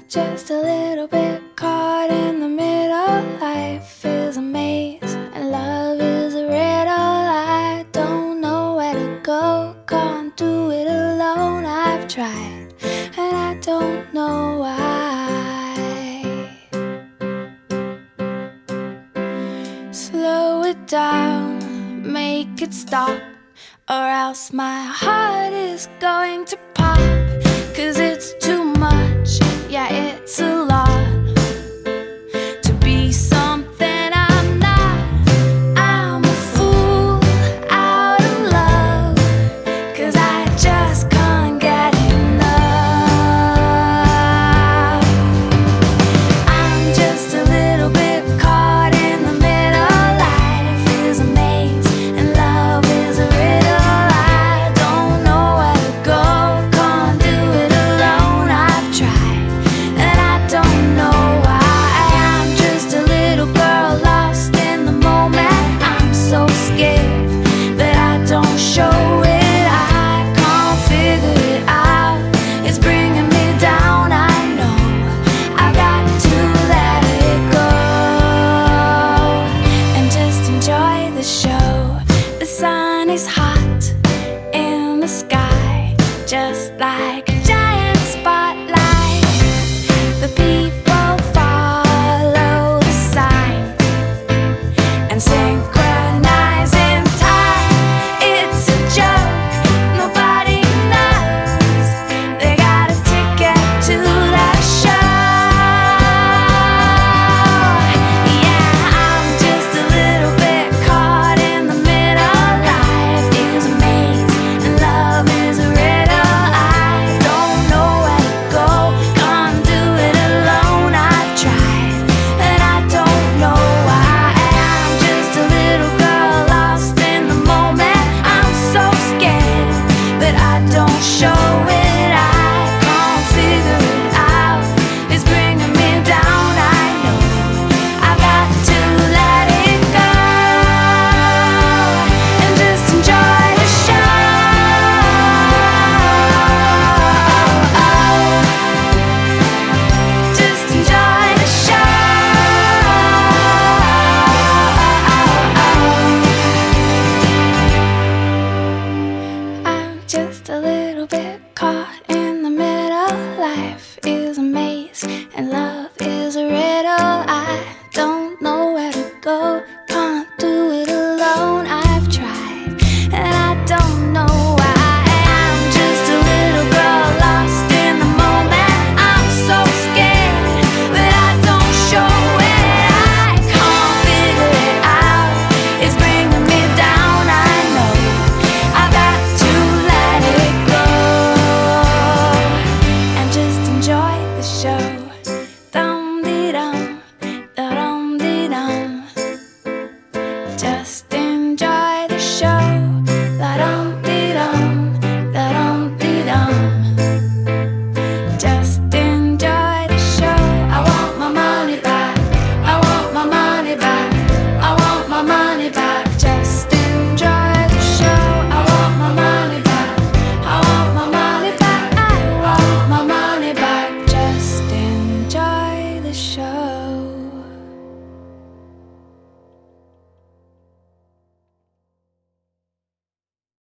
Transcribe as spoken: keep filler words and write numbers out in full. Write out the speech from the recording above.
just a little bit caught in the middle. Life is a maze and love is a riddle. I don't know where to go, can't do it alone. I've tried and I don't know why. Slow it down, make it stop, or else my heart is going to pop. 'Cause it's